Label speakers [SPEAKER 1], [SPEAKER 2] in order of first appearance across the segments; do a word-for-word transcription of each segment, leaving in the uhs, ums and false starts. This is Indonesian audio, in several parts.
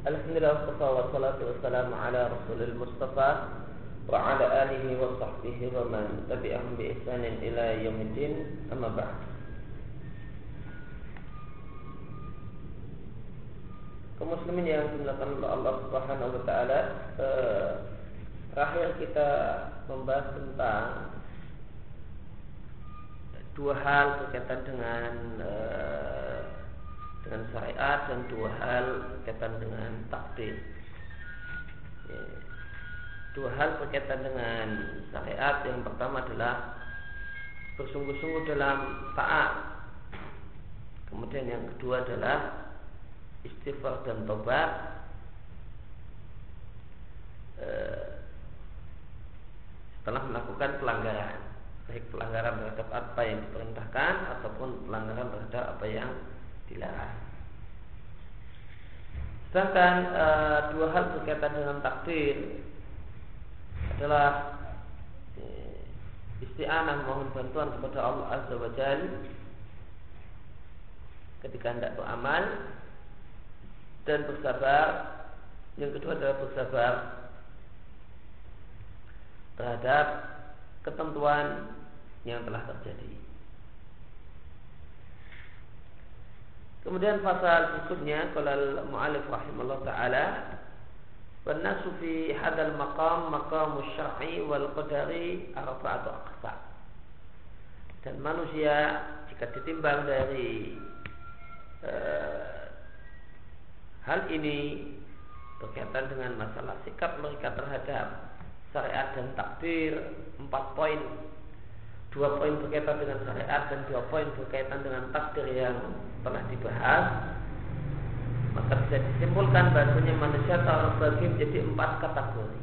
[SPEAKER 1] Alhamdulillah wassalatu wassalamu ala rasulil mustafa wa ala alihi wa sahbihi wa man tabi'ahum bi ihsanin ila yaumiddin, amma ba'd. Kaum muslimin yang dimuliakan oleh Allah Subhanahu wa taala, eh, terakhir kita membahas tentang dua hal berkaitan dengan eh, dengan syariat dan dua hal berkaitan dengan takdir. Ya. Dua hal berkaitan dengan syariat, yang pertama adalah bersungguh-sungguh dalam taat. Kemudian yang kedua adalah istighfar dan tobat. Eh, setelah melakukan pelanggaran, baik pelanggaran terhadap apa yang diperintahkan ataupun pelanggaran terhadap apa yang dilarang. Sedangkan e, dua hal berkaitan dengan takdir adalah e, isti'anah, mohon bantuan kepada Allah Azza wa Jalla ketika hendak beramal, dan bersabar. Yang kedua adalah bersabar terhadap ketentuan yang telah terjadi. Kemudian pasal berikutnya, qala al-mu'allif rahimahullah ta'ala, wan nasu fi hadzal maqam maqamu syar'i wal qadari arba'atu aqsam. Dan manusia jika ditimbang dari uh, hal ini berkaitan dengan masalah sikap mereka terhadap syariat dan takdir, empat poin. Dua poin berkaitan dengan syariat dan dua poin berkaitan dengan takdir yang telah dibahas, maka bisa disimpulkan bahasanya manusia terbagi menjadi empat kategori.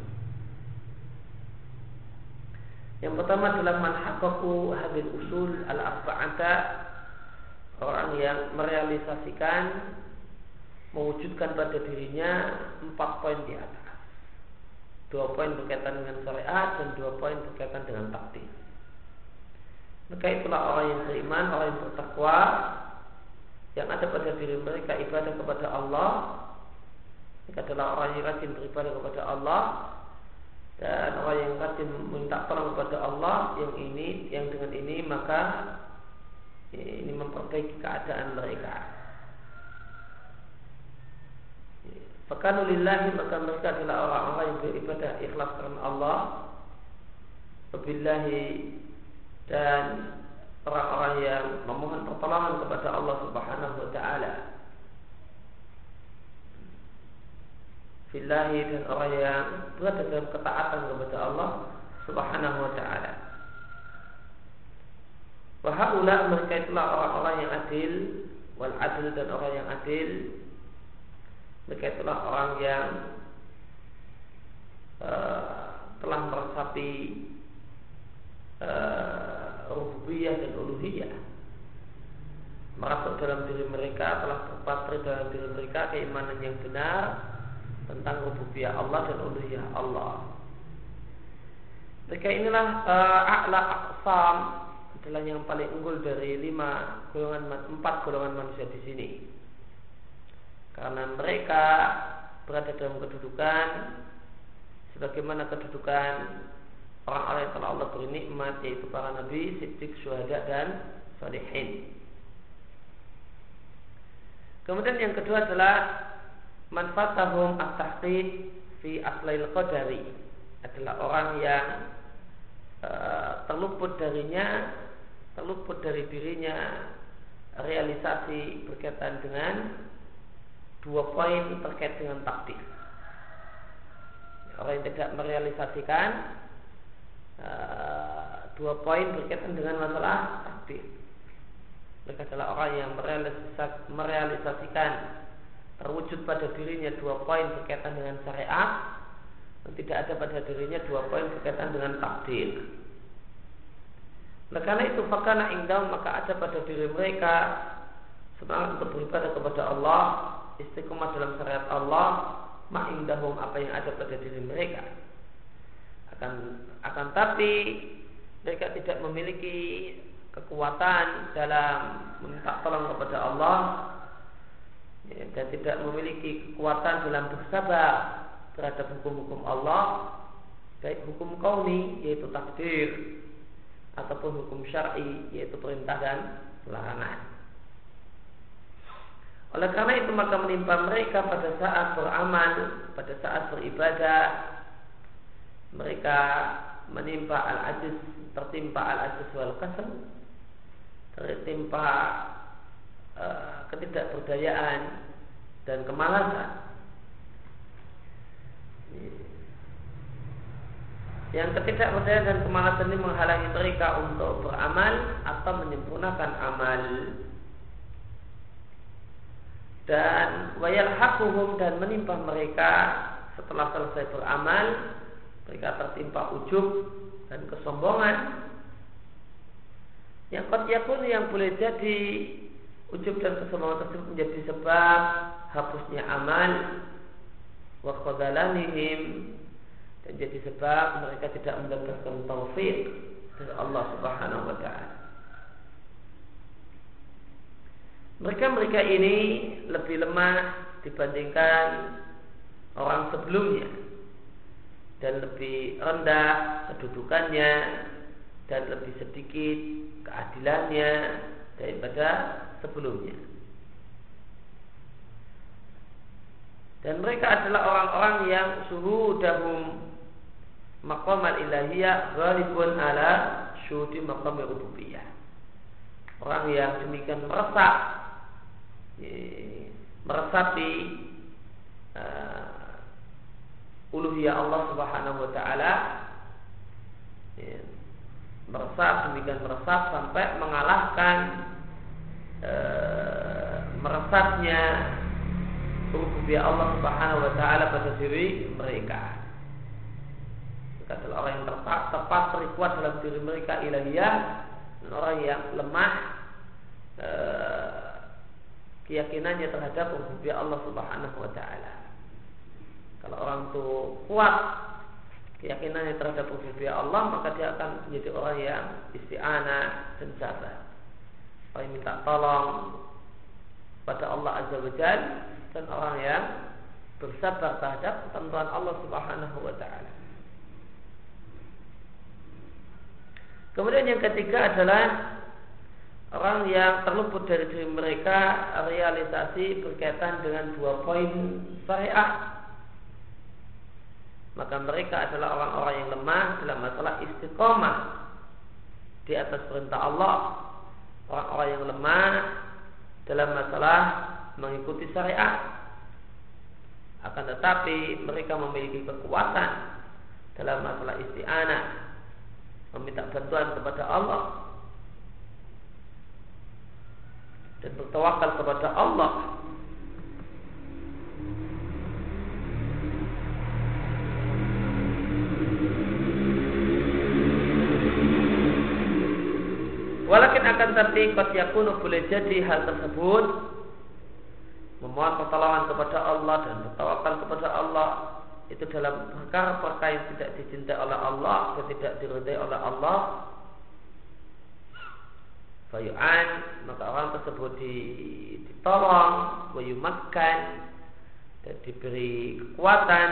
[SPEAKER 1] Yang pertama adalah man haqqaqu hadhil usul al-arba'ata, orang yang merealisasikan, mewujudkan pada dirinya empat poin di atas. Dua poin berkaitan dengan syariat dan dua poin berkaitan dengan takdir. Maka itulah orang yang beriman, orang yang bertakwa, yang ada pada diri mereka ibadah kepada Allah. Mereka adalah orang yang rajin beribadah kepada Allah, dan orang yang rajin minta tolong kepada Allah. Yang ini, yang dengan ini maka ini memperbaiki keadaan mereka. Fakanu lillahi, maka mereka adalah orang-orang yang beribadah ikhlas karena Allah. Wabillahi, dan orang-orang yang memohon pertolongan kepada Allah Subhanahu wa taala. Fillahi, dan orang yang berada dalam ketaatan kepada Allah Subhanahu wa taala. Wa haula, mereka itulah orang-orang yang adil, wal adil, dan orang yang adil. Mereka itulah orang yang uh, telah meresapi Uh, rububiyah dan uluhiyah, merasuk dalam diri mereka, telah terpatri dalam diri mereka keimanan yang benar tentang rububiyah Allah dan uluhiyah Allah. Mereka inilah uh, a'la aqsam, adalah yang paling unggul dari lima golongan, empat golongan manusia di sini, karena mereka berada dalam kedudukan sebagaimana kedudukan orang-orang yang telah Allah beri nikmat, yaitu para nabi, siddiq, syuhada, dan sholihin. Kemudian yang kedua adalah manfaatahum at-tahqiq fi aslail qadari, adalah orang yang uh, terluput darinya, terluput dari dirinya realisasi berkaitan dengan dua poin terkait dengan takdir. Orang yang tidak merealisasikan Uh, dua poin berkaitan dengan masalah takdir. Mereka adalah orang yang merealisasikan, merealisasikan terwujud pada dirinya dua poin berkaitan dengan syariat, dan tidak ada pada dirinya dua poin berkaitan dengan takdir. Oleh karena itu, fakana indahum, maka ada pada diri mereka semangat untuk beribadah kepada Allah, istiqomah dalam syariat Allah, ma indahum, apa yang ada pada diri mereka. Akan, akan tapi mereka tidak memiliki kekuatan dalam meminta tolong kepada Allah, ya, dan tidak memiliki kekuatan dalam bersabar terhadap hukum-hukum Allah, baik hukum kauni yaitu takdir ataupun hukum syar'i yaitu perintah dan larangan. Oleh karena itu maka menimpa mereka pada saat beramal, pada saat beribadah, mereka menimpa al-ajiz, tertimpa al-ajiz wal kasal, tertimpa uh, ketidakberdayaan dan kemalasan. Yang ketidakberdayaan dan kemalasan ini menghalangi mereka untuk beramal atau menyempurnakan amal. Dan wayalhaquhum, dan menimpa mereka setelah selesai beramal, mereka tertimpa ujub dan kesombongan. Yang qad yakun, yang boleh jadi ujub dan kesombongan tersebut menjadi sebab hapusnya amal, wa khadalanihim, dan jadi sebab mereka tidak mendapatkan taufik dari Allah Subhanahu wa taala. Mereka-mereka ini lebih lemah dibandingkan orang sebelumnya, dan lebih rendah kedudukannya, dan lebih sedikit keadilannya daripada sebelumnya. Dan mereka adalah orang-orang yang syuhudahum maqam al-ilahiyah ghalibun ala syuhudi maqam rububiyah. Orang yang demikian meresap, meresapi uh, uluhiyah Allah Subhanahu wa taala, ya, meresap demikian meresap sampai mengalahkan uh, meresapnya uluhiyah Allah Subhanahu wa taala pada diri mereka. Mereka adalah orang yang tepat, tepat terkuat dalam diri mereka ilahiyah, dan orang yang lemah uh, keyakinannya terhadap uluhiyah Allah Subhanahu wa taala. Kalau orang itu kuat keyakinannya terhadap uluhiyah Allah, maka dia akan menjadi orang yang isti'anah dan sabar. Orang yang minta tolong pada Allah Azza wa Jalla, dan orang yang bersabar terhadap ketentuan Allah Subhanahu wa taala. Kemudian yang ketiga adalah orang yang terluput dari diri mereka realisasi berkaitan dengan dua poin syariat. Maka mereka adalah orang-orang yang lemah dalam masalah istiqomah di atas perintah Allah, orang-orang yang lemah dalam masalah mengikuti syariat. Akan tetapi mereka memiliki kekuatan dalam masalah isti'anah, meminta bantuan kepada Allah dan bertawakal kepada Allah. Walakin akan tapi qad yakunu, boleh jadi hal tersebut memohon pertolongan kepada Allah dan bertawakal kepada Allah itu dalam perkara-perkara yang tidak dicintai oleh Allah dan tidak diridai oleh Allah, fayu'an, maka orang tersebut ditolong, wayumakkan, dan diberi kekuatan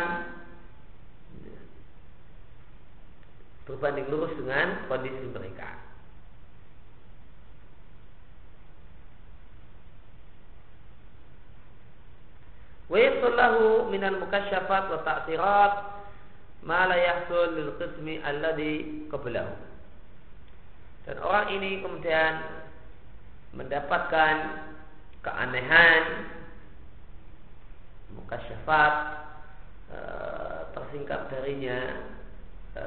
[SPEAKER 1] berbanding lurus dengan kondisi mereka. Wa yasallahu minal mukasyafat wa ta'sirat ma la yahsul lil qismi alladhi qablahu. Dan orang ini kemudian mendapatkan keanehan, mukasyafat, e, tersingkap darinya e,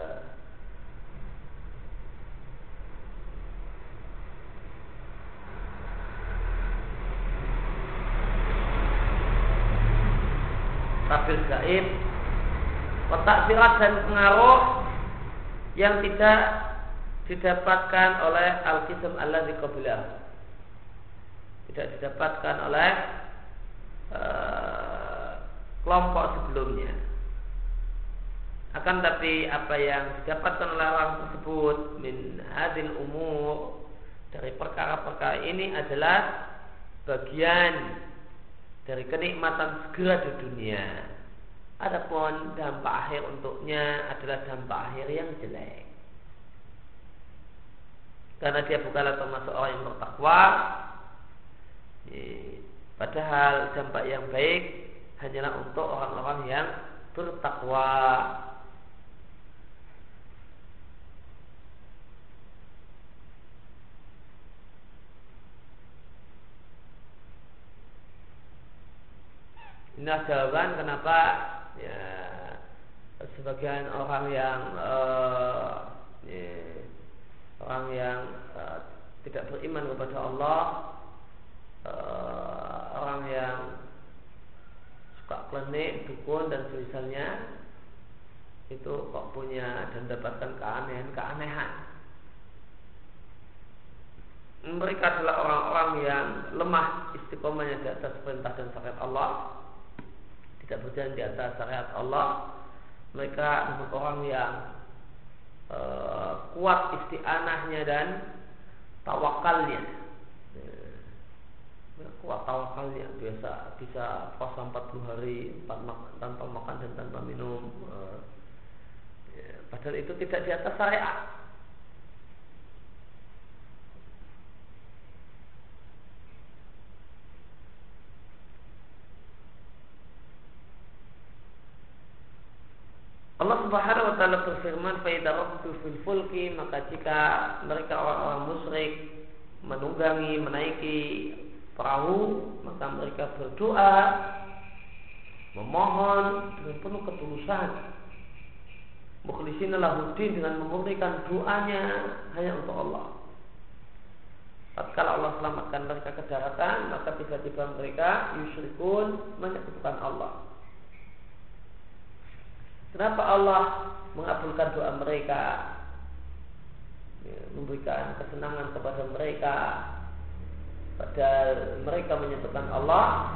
[SPEAKER 1] tabir gaib, watakfirat, dan pengaruh yang tidak didapatkan oleh al-qism alladzi qablahu, tidak didapatkan oleh uh, kelompok sebelumnya. Akan tapi apa yang didapatkan oleh orang tersebut min hadil umur, dari perkara-perkara ini adalah bagian dari kenikmatan segera di dunia. Adapun dampak akhir untuknya adalah dampak akhir yang jelek. Karena dia bukanlah termasuk orang yang bertakwa. Padahal dampak yang baik hanyalah untuk orang-orang yang bertakwa. Inilah jawaban kenapa ya, sebagian orang yang uh, ya, orang yang uh, tidak beriman kepada Allah, uh, orang yang suka klenik, dukun dan semisalnya itu kok punya dan dapatkan keanehan-keanehan. Mereka adalah orang-orang yang lemah istiqomahnya di atas perintah dan syariat Allah, tidak berjalan di atas syariat Allah. Mereka adalah orang yang uh, kuat isti'anahnya dan tawakalnya. Kuat tawakalnya, biasa bisa puasa empat puluh hari tanpa makan dan tanpa minum. Uh, ya, padahal itu tidak di atas syariat. Allah Subhanahu wa taala berfirman, "Fa idza raqtu fil fulki," maka jika mereka orang-orang musyrik menunggangi, menaiki perahu, maka mereka berdoa, memohon dengan penuh ketulusan, mukhlishina lahuddin, dengan memurnikan doanya hanya untuk Allah. Tatkala Allah selamatkan mereka ke daratan, maka tiba-tiba mereka yusyrikun, menyekutukan Allah. Kenapa Allah mengabulkan doa mereka, ya, memberikan kesenangan kepada mereka, padahal mereka menyebutkan Allah?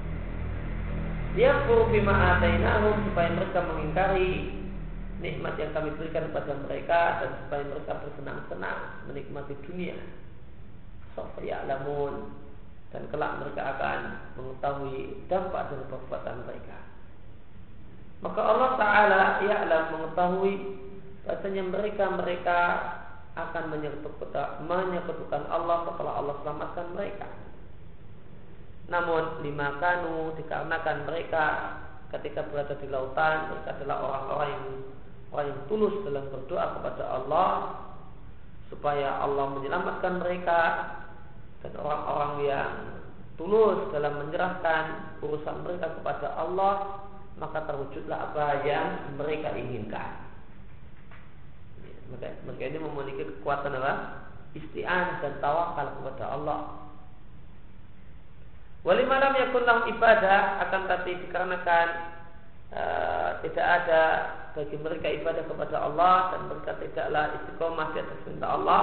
[SPEAKER 1] Yakfuru bima atainahum, supaya mereka mengingkari nikmat yang kami berikan kepada mereka dan supaya mereka bersenang-senang menikmati dunia. Sawfa ya'lamun, dan kelak mereka akan mengetahui dampak dari perbuatan mereka. Maka Allah Ta'ala ya'lam, mengetahui bahasanya mereka-mereka akan menyekutukan Allah setelah Allah selamatkan mereka. Namun lima kanu, dikarenakan mereka ketika berada di lautan, mereka adalah orang-orang yang orang yang tulus dalam berdoa kepada Allah supaya Allah menyelamatkan mereka, dan orang-orang yang tulus dalam menyerahkan urusan mereka kepada Allah, maka terwujudlah apa yang mereka inginkan. Mereka, mereka ini memiliki kekuatan apa? Isti'anah dan tawakal kepada Allah. Walimalam yakun lahum ibadah, akan tapi dikarenakan uh, tidak ada bagi mereka ibadah kepada Allah dan mereka tidaklah istiqomah di atas perintah Allah,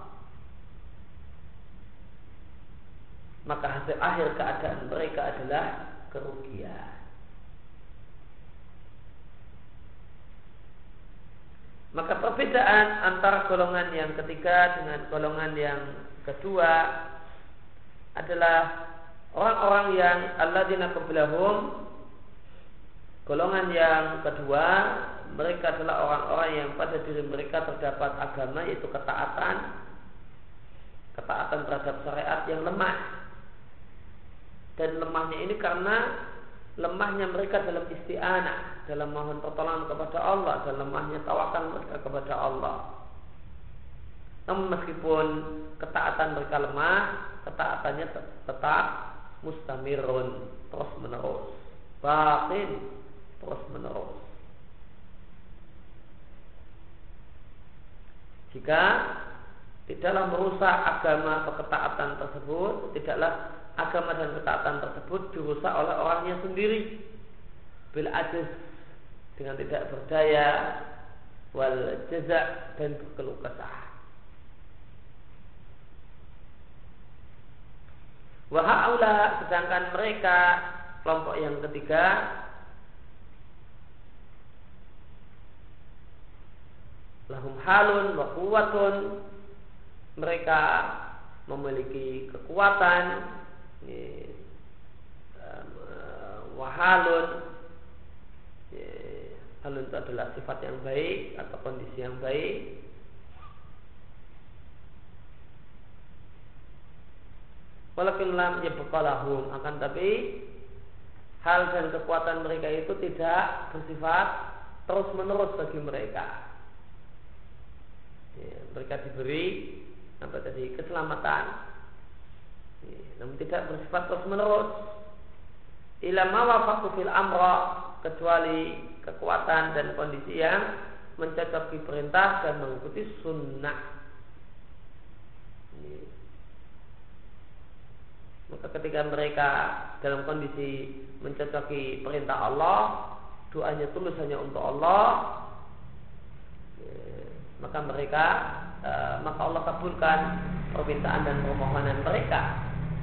[SPEAKER 1] maka hasil akhir keadaan mereka adalah kerugian. Maka perbedaan antara golongan yang ketiga dengan golongan yang kedua adalah orang-orang yang alladzina qablahum. Golongan yang kedua, mereka adalah orang-orang yang pada diri mereka terdapat agama, yaitu ketaatan, ketaatan terhadap syariat yang lemah. Dan lemahnya ini karena lemahnya mereka dalam isti'anah, dalam mohon pertolongan kepada Allah, dan lemahnya tawakal mereka kepada Allah. Namun meskipun ketaatan mereka lemah, ketaatannya tetap mustamirun, terus menerus, batin, terus menerus. Jika tidaklah merusak agama atau ketaatan tersebut, tidaklah agama dan ketaatan tersebut dirusak oleh orangnya sendiri, bil ajiz, dengan tidak berdaya, wal jaza, dan berkeluh kesah. Wa haula, sedangkan mereka kelompok yang ketiga, lahum halun wa quwwatun, mereka memiliki kekuatan, ini, wahalun, ya, halun itu adalah sifat yang baik atau kondisi yang baik. Walakin lam yabqalahum, akan tapi hal dan kekuatan mereka itu tidak bersifat terus menerus bagi mereka. Ya, mereka diberi apa tadi keselamatan, ya, namun tidak bersifat terus menerus. Ila ma wafaqu fil amra, kecuali kekuatan dan kondisi yang mencocoki perintah dan mengikuti sunnah. Ya. Maka ketika mereka dalam kondisi mencocoki perintah Allah, doanya tulus hanya untuk Allah, ya, maka mereka e, maka Allah kabulkan permintaan dan permohonan mereka.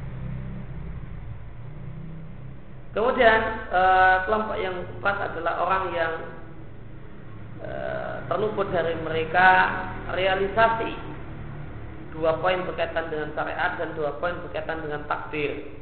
[SPEAKER 1] Kemudian e, kelompok yang keempat adalah orang yang e, terluput dari mereka realisasi dua poin berkaitan dengan syariat dan dua poin berkaitan dengan takdir.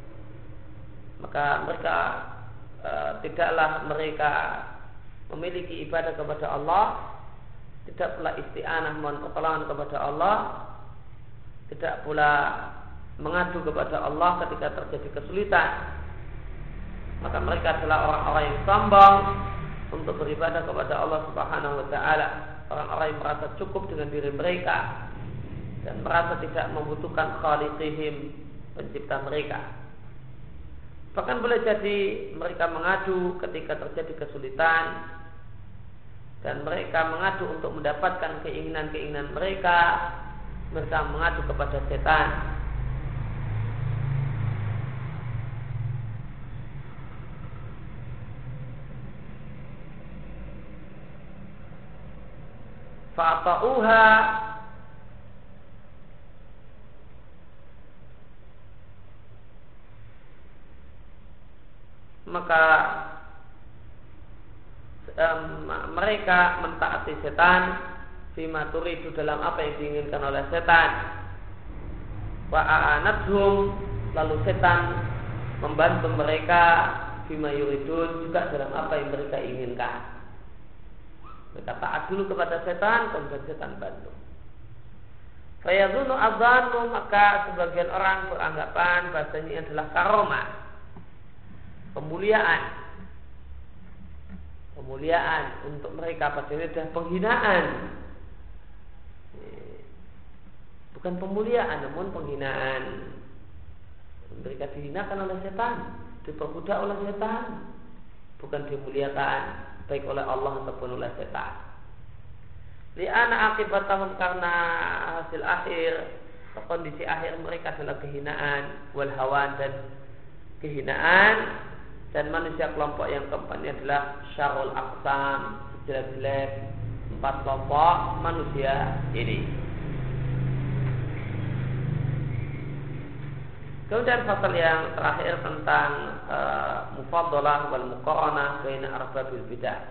[SPEAKER 1] Maka mereka e, tidaklah mereka memiliki ibadah kepada Allah, tidak pula isti'anah mohon pertolongan kepada Allah, tidak pula mengadu kepada Allah ketika terjadi kesulitan. Maka mereka adalah orang-orang yang sombong untuk beribadah kepada Allah Subhanahu wa taala, orang-orang yang merasa cukup dengan diri mereka dan merasa tidak membutuhkan khaliqihim, pencipta mereka. Bahkan boleh jadi mereka mengadu ketika terjadi kesulitan, dan mereka mengadu untuk mendapatkan keinginan-keinginan mereka. Mereka mengadu kepada setan. Fa'ta'uha, maka um, mereka mentaati setan fima turidu, dalam apa yang diinginkan oleh setan. Wa a'anathum, lalu setan membantu mereka fima yuridun, juga dalam apa yang mereka inginkan. Mereka taat dulu kepada setan, kemudian setan bantu. Fayadhunu adzanu, maka sebagian orang beranggapan bahasanya adalah karomah, pemuliaan, pemuliaan untuk mereka, padahal adalah penghinaan. Bukan pemuliaan, namun penghinaan. Mereka dihinakan oleh setan, diperbudak oleh setan, bukan dimuliakan baik oleh Allah ataupun oleh setan. Li'ana akibatahum, karena hasil akhir atau kondisi akhir mereka adalah kehinaan, wal hawan, dan kehinaan. Dan manusia kelompok yang keempat ini adalah syarul aqsam, jelek-jelek empat kelompok manusia ini. Kemudian pasal yang terakhir tentang uh, mufaddalah wal muqaranah baina arbabil bidah.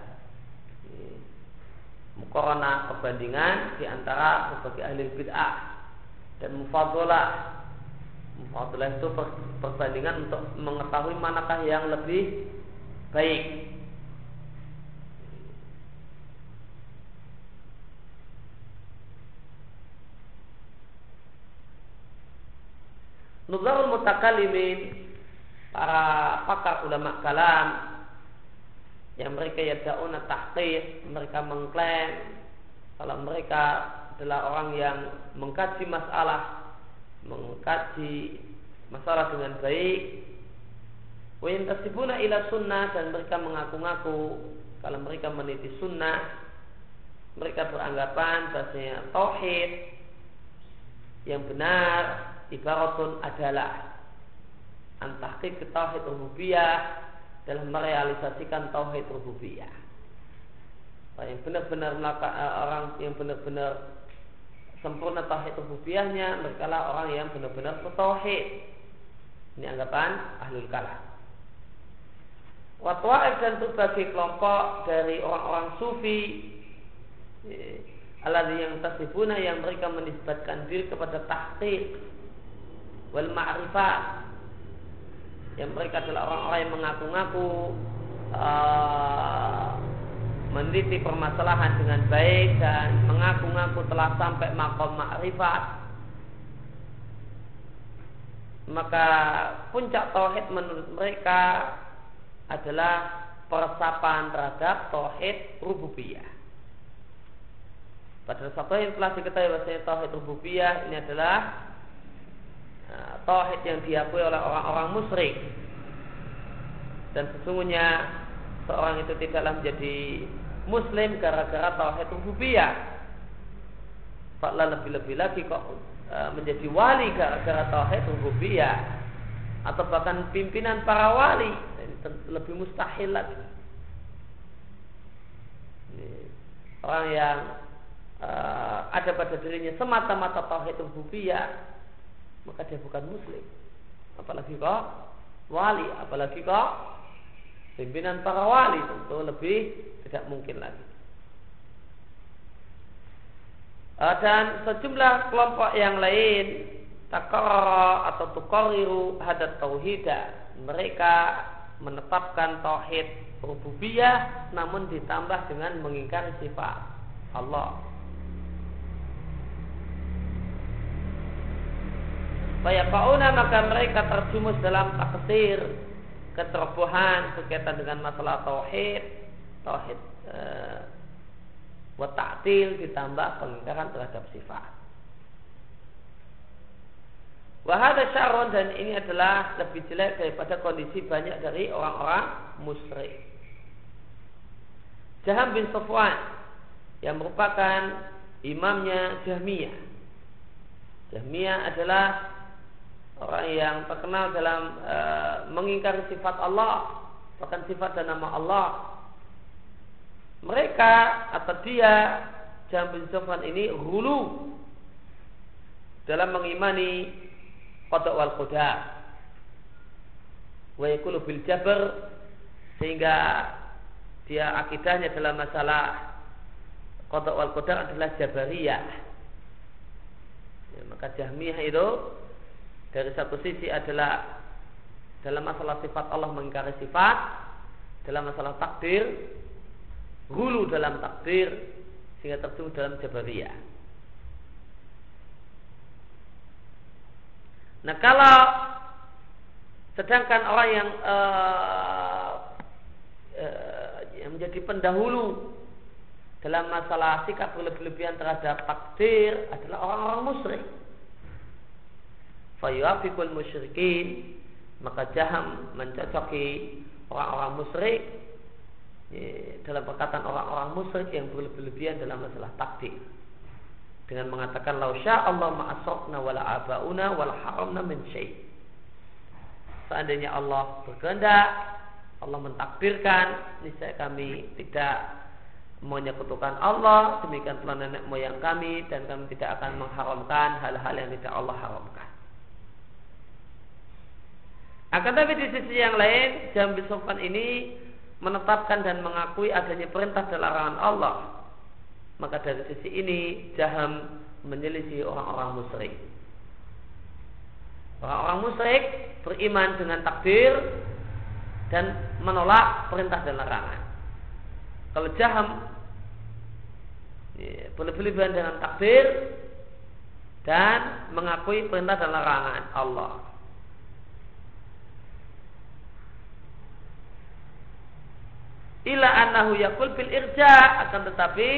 [SPEAKER 1] Muqaranah, perbandingan di antara berbagai ahli bid'ah, dan mufaddalah. Mufaddalah itu perbandingan untuk mengetahui manakah yang lebih baik. Nuzarul mutakallimin, para pakar ulama kalam yang mereka yada'una tahqiq, mereka mengklaim kalau mereka adalah orang yang mengkaji masalah, mengkaji masalah dengan baik. Wa yantasibuna ila sunnah, dan mereka mengaku-ngaku kalau mereka meniti sunnah. Mereka beranggapan bahasanya tauhid yang benar ibaratun adalah antahqiq tauhid rububiyah, dalam merealisasikan tauhid rububiyah. Orang yang benar-benar orang yang benar-benar sempurna tauhid rububiyahnya, mereka lah orang yang benar-benar bertauhid. Ini anggapan ahlul kalam. Wa ta'if, dan berbagai kelompok dari orang-orang sufi, alladzi yang tasibuna, yang mereka menisbatkan diri kepada tahqiq wal ma'rifat, yang mereka adalah orang-orang yang mengaku-ngaku uh, meneliti permasalahan dengan baik dan mengaku-ngaku telah sampai maqam ma'rifat, maka puncak tauhid menurut mereka adalah peresapan terhadap tauhid rububiyah. Pada satu yang telah diketahui bahwasanya tauhid rububiyah ini adalah uh, tauhid yang diakui oleh orang-orang musyrik, dan sesungguhnya seorang itu tidaklah menjadi muslim gara-gara tauhid rububiyah. Faklah lebih-lebih lagi kok uh, menjadi wali gara-gara tauhid rububiyah, atau bahkan pimpinan para wali, ini lebih mustahil lagi. Ini orang yang Uh, ada pada dirinya semata-mata tauhid rububiyah, maka dia bukan muslim. Apalagi kok wali, apalagi kok pimpinan para wali, tentu lebih tidak mungkin lagi. Uh, dan sejumlah kelompok yang lain takar atau tukariru hadat tauhidah, mereka menetapkan tauhid rububiyah namun ditambah dengan mengingkari sifat Allah. Fayaqauna, maka mereka terjumus dalam taksir, keterbohan berkaitan dengan masalah tauhid, tauhid e, wa ta'til ditambah pengingkaran terhadap sifat. Wa hadza syarrun, dan ini adalah lebih jelek daripada kondisi banyak dari orang-orang musyrik. Jaham bin Safwan yang merupakan imamnya Jahmiyah. Jahmiyah adalah orang yang terkenal dalam e, mengingkari sifat Allah, bahkan sifat dan nama Allah. Mereka atau dia, Jahm bin Safwan ini, hulu dalam mengimani qada wal qadar, wa yaqulu bil jabr, sehingga dia akidahnya dalam masalah qada wal qadar adalah jabariyah. Ya, maka Jahmiyah itu dari satu sisi adalah dalam masalah sifat Allah mengingkari sifat, dalam masalah takdir hulu dalam takdir, sehingga terjun dalam jabariyah. Nah, kalau sedangkan orang yang uh, uh, yang menjadi pendahulu dalam masalah sikap berlebih-lebihan terhadap takdir adalah orang-orang musyrik, fayuafiqul musyrikin, maka Jahm mencocoki orang-orang musyrik ya, dalam perkataan orang-orang musyrik yang berlebih-lebihan dalam masalah takdir, dengan mengatakan lau syaa Allah ma asrafna wala abauna wala haramna min syai'. Seandainya Allah berkehendak, Allah mentakdirkan, niscaya kami tidak menyekutukan Allah, demikian pula nenek moyang kami, dan kami tidak akan mengharamkan hal-hal yang tidak Allah haramkan. Akan tapi di sisi yang lain, Jahm bin Safwan ini menetapkan dan mengakui adanya perintah dan larangan Allah. Maka dari sisi ini Jahm menyelisih orang-orang musyrik. Orang-orang musyrik beriman dengan takdir dan menolak perintah dan larangan. Kalau Jahm ya, berlebihan dengan takdir dan mengakui perintah dan larangan Allah. Ila annahu yaqul bil irja, akan tetapi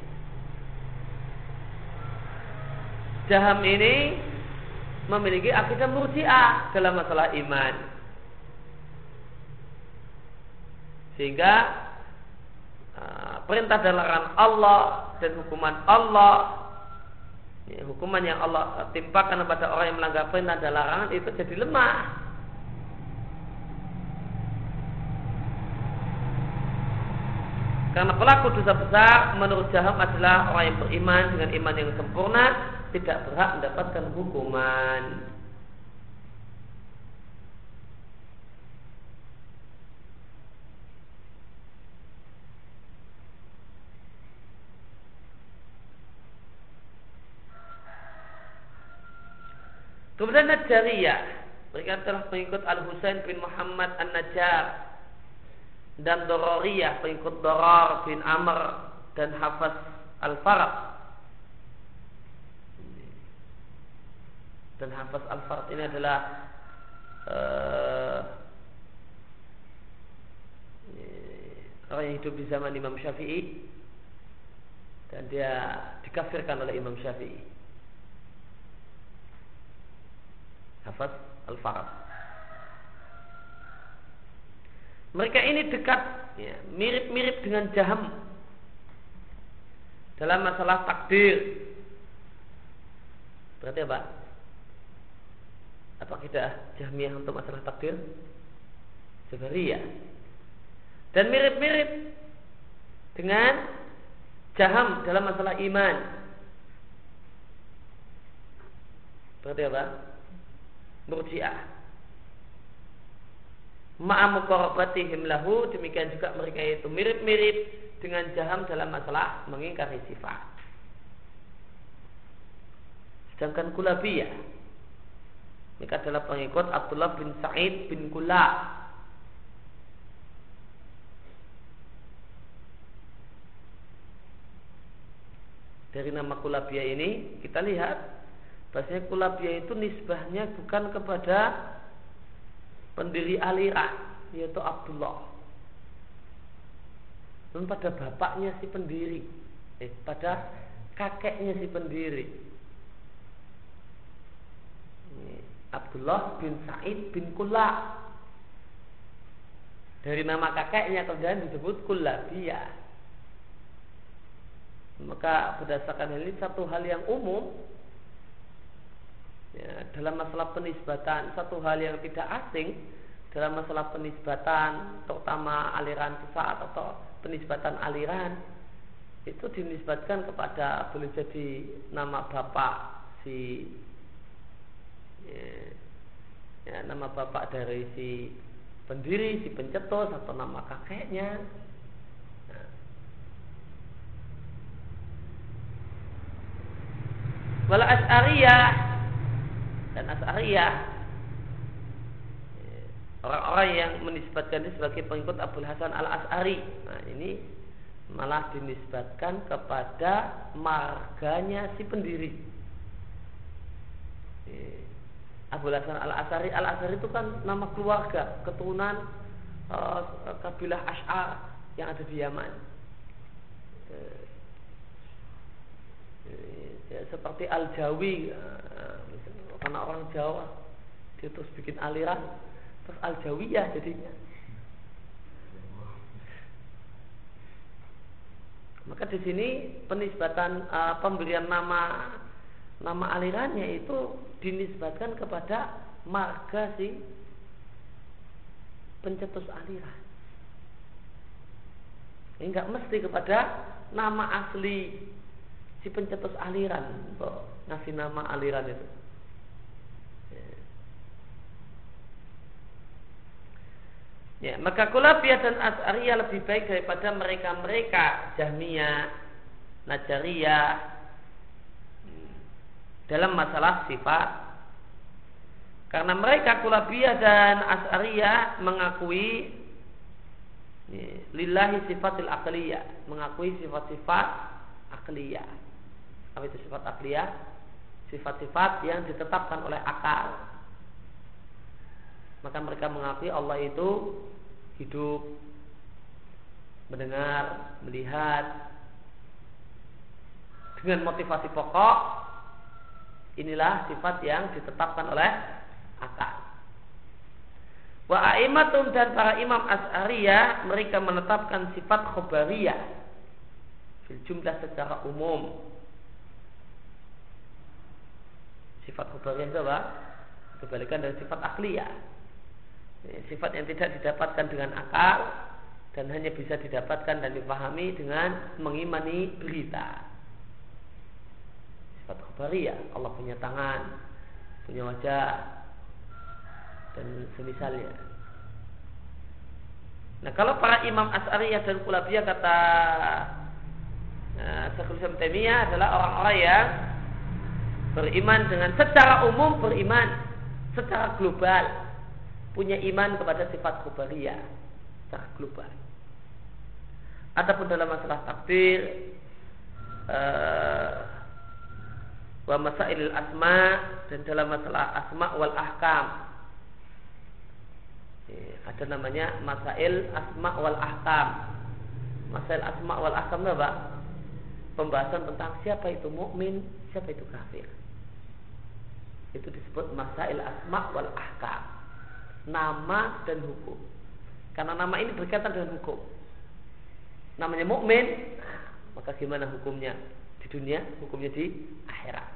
[SPEAKER 1] Jahm ini memiliki akidah murji'ah dalam masalah iman, sehingga uh, perintah dan larangan Allah dan hukuman Allah, ya, hukuman yang Allah timpakan kepada orang yang melanggar perintah dan larangan itu jadi lemah. Karena pelaku dosa besar menurut Jahm adalah orang yang beriman dengan iman yang sempurna, tidak berhak mendapatkan hukuman. Kemudian Najjariyah. Mereka adalah pengikut Al-Husain bin Muhammad An-Najjar dan Dororiyah, pengikut Doror bin Amr dan Hafaz Al-Farad. Dan Hafaz Al-Farad ini adalah uh, orang yang hidup di zaman Imam Syafi'i dan dia dikafirkan oleh Imam Syafi'i. Hafaz Al-Farad. Mereka ini dekat, ya, mirip-mirip dengan Jaham dalam masalah takdir. Berarti apa? Apa kita Jahmiyah untuk masalah takdir? Jabariyah. Dan mirip-mirip dengan Jaham dalam masalah iman. Berarti apa? Murji'ah. Ma'amuqarabatihim lahu, demikian juga mereka itu mirip-mirip dengan Jaham dalam masalah mengingkari sifat. Sedangkan Kulabiyah, mereka adalah pengikut Abdullah bin Sa'id bin Kulab. Dari nama Kulabiyah ini kita lihat bahasanya Kulabiyah itu nisbahnya bukan kepada pendiri aliran, yaitu Abdullah, dan pada bapaknya si pendiri, eh, pada kakeknya si pendiri, ini Abdullah bin Sa'id bin Kulab. Dari nama kakeknya kemudian disebut Kulabiyah. Maka berdasarkan hal ini satu hal yang umum, ya, dalam masalah penisbatan, satu hal yang tidak asing dalam masalah penisbatan, terutama aliran sesat atau penisbatan aliran, itu dinisbatkan kepada boleh jadi nama bapak si, ya, ya, nama bapak dari si pendiri, si pencetus, atau nama kakeknya. Wal Asy'ariyah dan Asy'ariyah, orang-orang yang menisbatkan ini sebagai pengikut Abul Hasan Al-Asy'ari. Nah, ini malah dinisbatkan kepada marganya si pendiri. Abul Hasan Al-Asy'ari, Al-Asy'ari itu kan nama keluarga, keturunan uh, kabilah Asy'ar yang ada di Yaman. Ya, seperti Al-Jawi, karena orang Jawa dia terus bikin aliran, terus Al-Jawiyah jadinya. Maka di sini penisbatan uh, pemberian nama nama alirannya itu dinisbatkan kepada marga si pencetus aliran. Ini enggak mesti kepada nama asli si pencetus aliran, kok ngasih nama aliran itu. Ya, maka Kulabiyah dan Asy'ariyah lebih baik daripada mereka-mereka Jahmiyah, Najjariyah dalam masalah sifat. Karena mereka Kulabiyah dan Asy'ariyah mengakui lillahi sifatil aqliyah, mengakui sifat-sifat aqliyah. Apa itu sifat akliyah? Sifat-sifat yang ditetapkan oleh akal. Maka mereka mengakui Allah itu hidup, mendengar, melihat. Dengan motivasi pokok, inilah sifat yang ditetapkan oleh akal. Wa a'immatun, dan para imam Asy'ariyah mereka menetapkan sifat khobariyah fil jumlah secara umum. Sifat khobariyah itu apa? Kebalikan dari sifat akliyah. Sifat yang tidak didapatkan dengan akal dan hanya bisa didapatkan dan dipahami dengan mengimani berita. Sifat khobariyah, Allah punya tangan, punya wajah, dan semisalnya. Nah, kalau para imam Asy'ariyah dan Kulabiyah kata nah, Syekhul Islam Taimiyah adalah orang-orang yang beriman dengan secara umum beriman secara global, punya iman kepada sifat khabariyah secara global. Adapun dalam masalah takdir uh, wa masailil asma, dan dalam masalah asma wal ahkam, ada namanya masail asma wal ahkam. Masail asma wal ahkam itu apa? Pembahasan tentang siapa itu mukmin, siapa itu kafir. Itu disebut masail asma wal ahkam, nama dan hukum. Karena nama ini berkaitan dengan hukum. Namanya mukmin, maka gimana hukumnya di dunia, hukumnya di akhirat.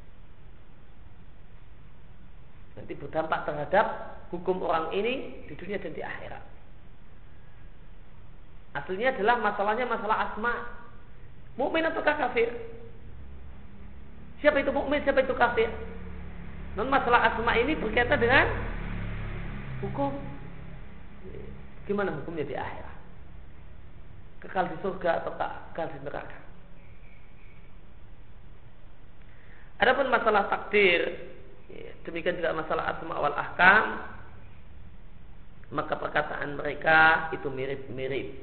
[SPEAKER 1] Nanti berdampak terhadap hukum orang ini di dunia dan di akhirat. Aslinya adalah masalahnya masalah asma, mukmin ataukah kafir. Siapa itu mukmin, siapa itu kafir. Non masalah asma ini berkaitan dengan hukum. Gimana hukumnya di akhirat? Kekal di surga atau kekal di neraka. Adapun masalah takdir, demikian juga masalah asma wal ahkam, maka perkataan mereka itu mirip-mirip.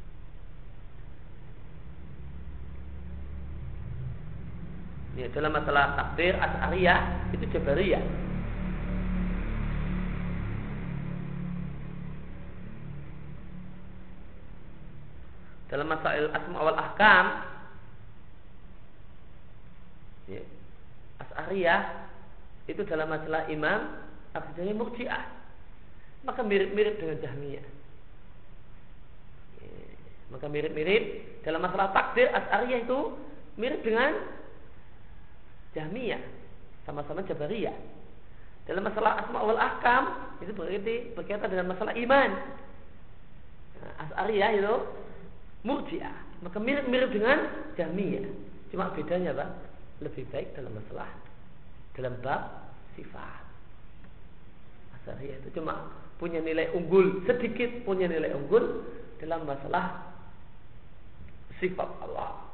[SPEAKER 1] Ya, dalam masalah takdir Asy'ariyah itu Jabariyah. Dalam masail asma wal ahkam, ya, Asy'ariyah itu dalam masalah imam akhirnya Murji'ah, maka mirip-mirip dengan Jahmiyah. Ya, maka mirip-mirip dalam masalah takdir Asy'ariyah itu mirip dengan Jahmiyah, sama-sama Jabariyah. Dalam masalah asma wal ahkam itu berarti berkaitan dengan masalah iman. Nah, Asy'ariyah itu Murji'ah, maka mirip-mirip dengan Jahmiyah. Cuma bedanya Pak, lebih baik dalam masalah dalam bab sifat. Asy'ariyah itu cuma punya nilai unggul, sedikit punya nilai unggul dalam masalah sifat Allah.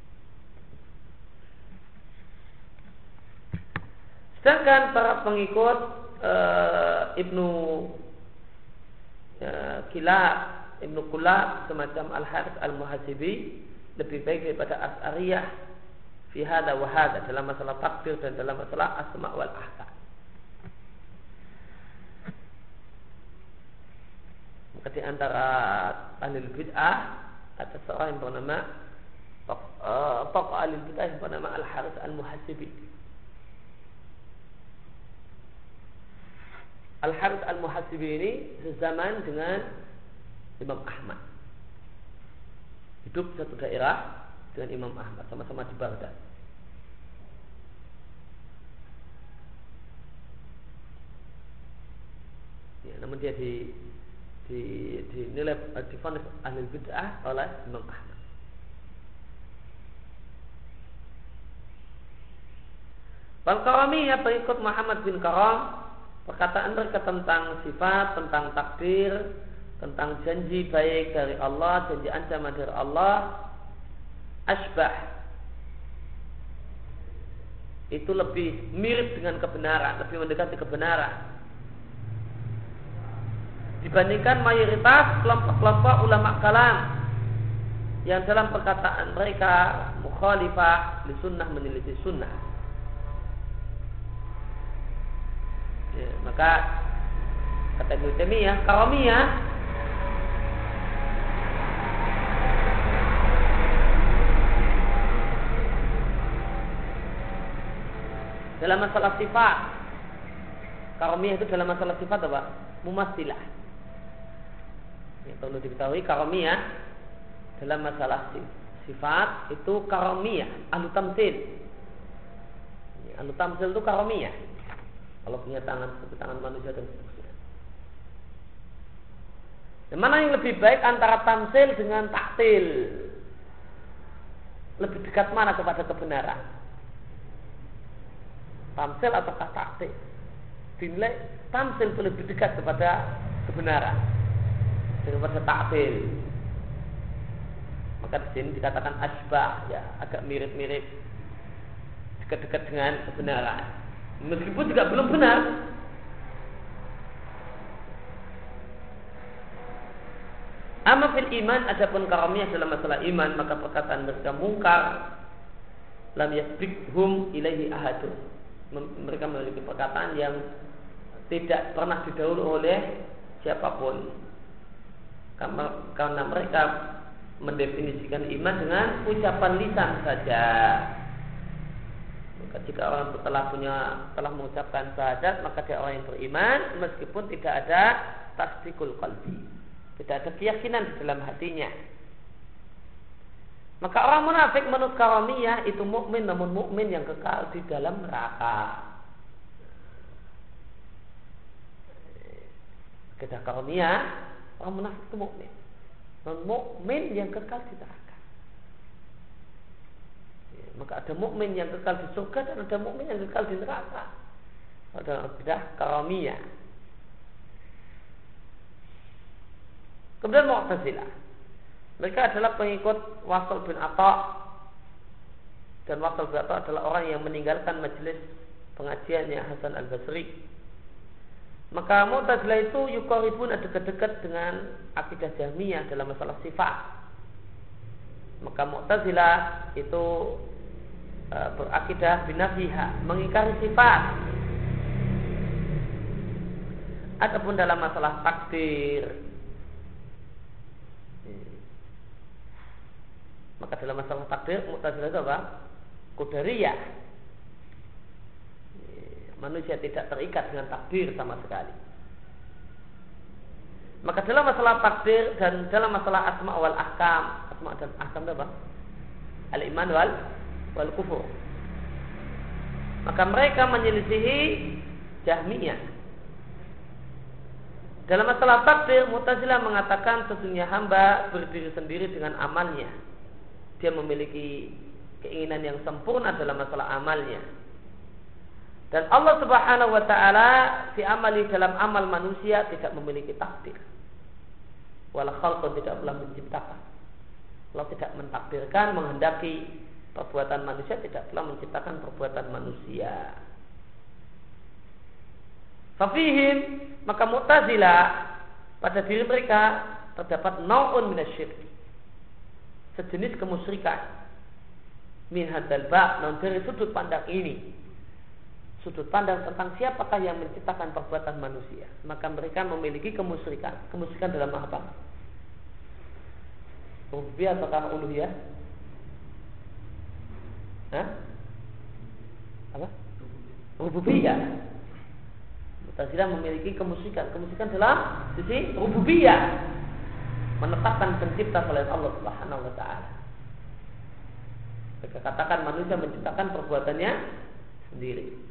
[SPEAKER 1] Sedangkan para pengikut e, Ibnu e, Kilab, Ibnu Kulab, semacam Al-Harits Al-Muhasibi, lebih baik daripada Asy'ariyah fi hada wa hada, dalam masalah takdir dan dalam masalah asma wal ahkam. Maka di antara ahli bid'ah ada seorang yang bernama tokoh ahli bid'ah yang bernama Al-Harits Al-Muhasibi. Al-Harits Al-Muhasibi ini sezaman dengan Imam Ahmad, hidup satu daerah dengan Imam Ahmad, sama-sama di Baghdad. Ya, namun dia di di dinilai difonis ahli bid'ah oleh Imam Ahmad. Al-Karamiyah pengikut Muhammad bin Karam, perkataan mereka tentang sifat, tentang takdir, tentang janji baik dari Allah, janji ancaman dari Allah, asbah, itu lebih mirip dengan kebenaran, lebih mendekati kebenaran dibandingkan mayoritas kelompok-kelompok ulama kalam yang dalam perkataan mereka mukhalifah li sunnah, menyelisih sunnah. Ya, maka kata Ibnu Taimiyah, Karamiyah dalam masalah sifat, Karamiyah itu dalam masalah sifat apa? Mumatsilah. Ya, perlu diketahui Karamiyah dalam masalah sifat itu Karamiyah, ahlu tamtsil. Ya, ahlu tamtsil itu Karamiyah. Kalau punya tangan seperti tangan manusia dan seterusnya. Dan mana yang lebih baik antara tamtsil dengan taktil? Lebih dekat mana kepada kebenaran? Tamtsil atau taktil? Dinilai tamtsil itu lebih dekat kepada kebenaran daripada taktil. Maka di sini dikatakan asbah, ya agak mirip-mirip, dekat-dekat dengan kebenaran. Meskipun juga belum benar, Amma fil iman, adapun karamiyah dalam masalah iman, maka perkataan mereka mungkar lam yasbiqhum ilaihi ahadun. Mereka memiliki perkataan yang tidak pernah didahului oleh siapapun. Karena, karena mereka mendefinisikan iman dengan ucapan lisan saja. Maka jika orang telah punya telah mengucapkan syahadat, maka dia orang yang beriman meskipun tidak ada tasdikul qalbi, tidak ada keyakinan di dalam hatinya. Maka orang munafik menurut karamiyah itu mukmin, namun mukmin yang kekal di dalam neraka. Kita karamiyah, orang munafik itu mukmin, namun mukmin yang kekal di neraka. Maka ada mukmin yang kekal di surga dan ada mukmin yang kekal di neraka. Ada akidah karamiyah. Kemudian Mu'tazilah, mereka adalah pengikut Wasl bin Atha, dan Wasl bin Atha adalah orang yang meninggalkan majelis pengajiannya Hasan al-Basri. Maka Mu'tazilah itu yuqaribun, dekat-dekat dengan akidah Jahmiyah dalam masalah sifat. Maka Mu'tazilah itu e, berakidah binafiha, mengingkari sifat. Adapun dalam masalah takdir, maka dalam masalah takdir Mu'tazilah itu apa? Qadariyah. Manusia tidak terikat dengan takdir sama sekali. Maka dalam masalah takdir dan dalam masalah asma wal ahkam, asma dan ahkam itu apa? Al-iman wal wal kufur. Maka mereka menyelisihi Jahmiyah. Dalam masalah takdir, Mu'tazilah mengatakan sesungguhnya hamba berdiri sendiri dengan amalnya. Dia memiliki keinginan yang sempurna dalam masalah amalnya. Dan Allah Subhanahu wa taala fi amali, dalam amal manusia tidak memiliki takdir. Wala khalqun, tidak pula menciptakan. Allah tidak mentakdirkan, menghendaki perbuatan manusia, tidak pula menciptakan perbuatan manusia. Fafihim, maka Mu'tazilah pada diri mereka terdapat nau'un minasyirk, sejenis kemusyrikan. Min hadzal ba', non dari sudut pandang ini, sudut pandang tentang siapakah yang menciptakan perbuatan manusia, maka mereka memiliki kemusyrikan. Kemusyrikan dalam apa? Rububiyah ataukah uluhiyah? Hah? Apa? Rububiyah. Mu'tazilah memiliki kemusyrikan. Kemusyrikan dalam sisi rububiyah, menetapkan pencipta selain Allah Subhanahu wa taala. Mereka katakan manusia menciptakan perbuatannya sendiri.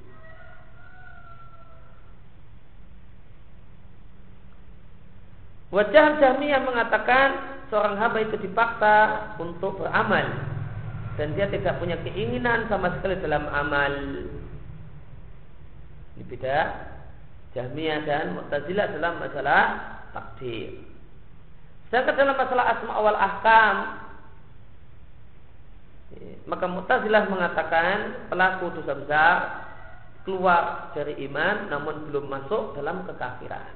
[SPEAKER 1] Wajah Jahmiyah mengatakan seorang hamba itu dipaksa untuk beramal dan dia tidak punya keinginan sama sekali dalam amal. Ini beda Jahmiyah dan Mu'tazilah dalam masalah takdir. Sedangkan dalam masalah asma wal ahkam, maka Mu'tazilah mengatakan pelaku dosa besar keluar dari iman namun belum masuk dalam kekafiran.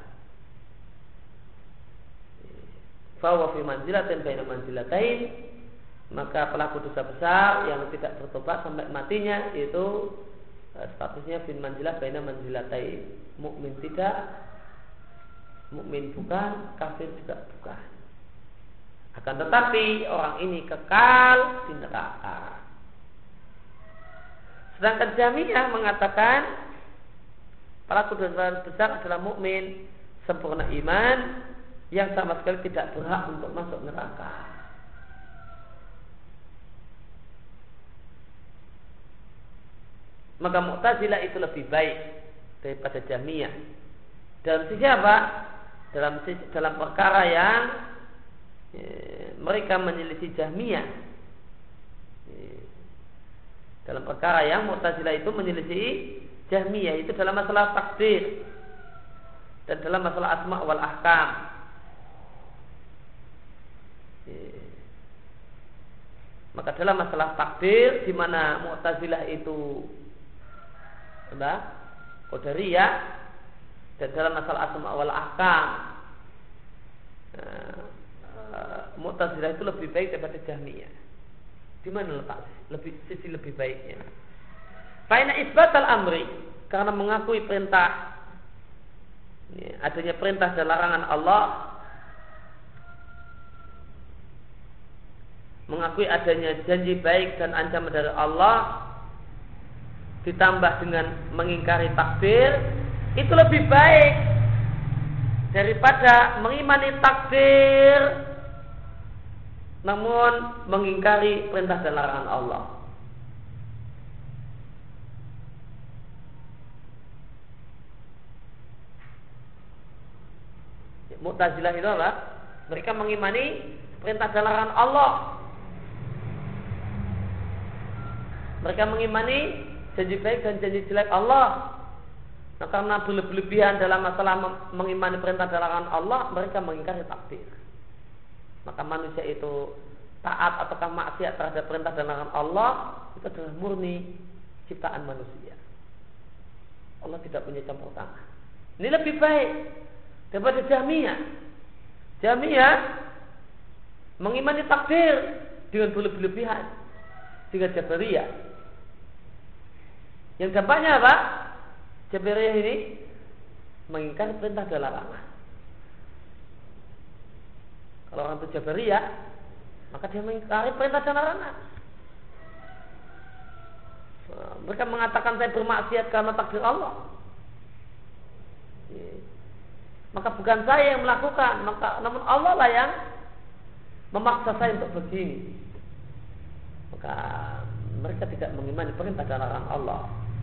[SPEAKER 1] Fahuwa fi manzilatin baina manzilatain, maka pelaku dosa besar yang tidak bertobat sampai matinya itu statusnya fi manzilah baina manzilatain, mukmin tidak, mukmin bukan, kafir juga bukan. Akan tetapi orang ini kekal di neraka. Sedangkan Jahmiyah mengatakan pelaku dosa besar adalah mukmin sempurna iman yang sama sekali tidak berhak untuk masuk neraka. Maka Mu'tazilah itu lebih baik daripada Jahmiyah. Dalam sisi apa? Dalam dalam perkara yang e, mereka menyelisih Jahmiyah. E, dalam perkara yang Mu'tazilah itu menyelisih Jahmiyah, itu dalam masalah takdir dan dalam masalah asma wal ahkam. Maka dalam masalah takdir, di mana Mu'tazilah itu sudah Qadariyah, dan dalam masalah asma wal ahkam Mu'tazilah itu lebih baik daripada Jahmiyah. Di mana letak lebih sisi lebih baiknya? Fa inna isbatal amri, karena mengakui perintah, ya, adanya perintah dan larangan Allah, mengakui adanya janji baik dan ancaman dari Allah, ditambah dengan mengingkari takdir, itu lebih baik daripada mengimani takdir namun mengingkari perintah dan larangan Allah. Mu'tazilah itu apa? Mereka mengimani perintah dan larangan Allah. Mereka mengimani janji baik dan janji jelek Allah. Nah, karena berlebihan dalam masalah mengimani perintah dan larangan Allah, mereka mengingkari takdir. Maka manusia itu taat ataukah maksiat terhadap perintah dan larangan Allah, itu adalah murni ciptaan manusia. Allah tidak punya campur tangan. Ini lebih baik daripada Jahmiyah. Jahmiyah mengimani takdir dengan berlebihan, dengan Jabariyah. Yang dampaknya apa? Jabariyah ini mengingkari perintah dan larangan. Kalau orang itu Jabariyah, maka dia mengingkari perintah dan larangan. Mereka mengatakan saya bermaksiat karena takdir Allah. Maka bukan saya yang melakukan, maka namun Allah lah yang memaksa saya untuk begini. Maka mereka tidak mengimani perintah dan larangan Allah.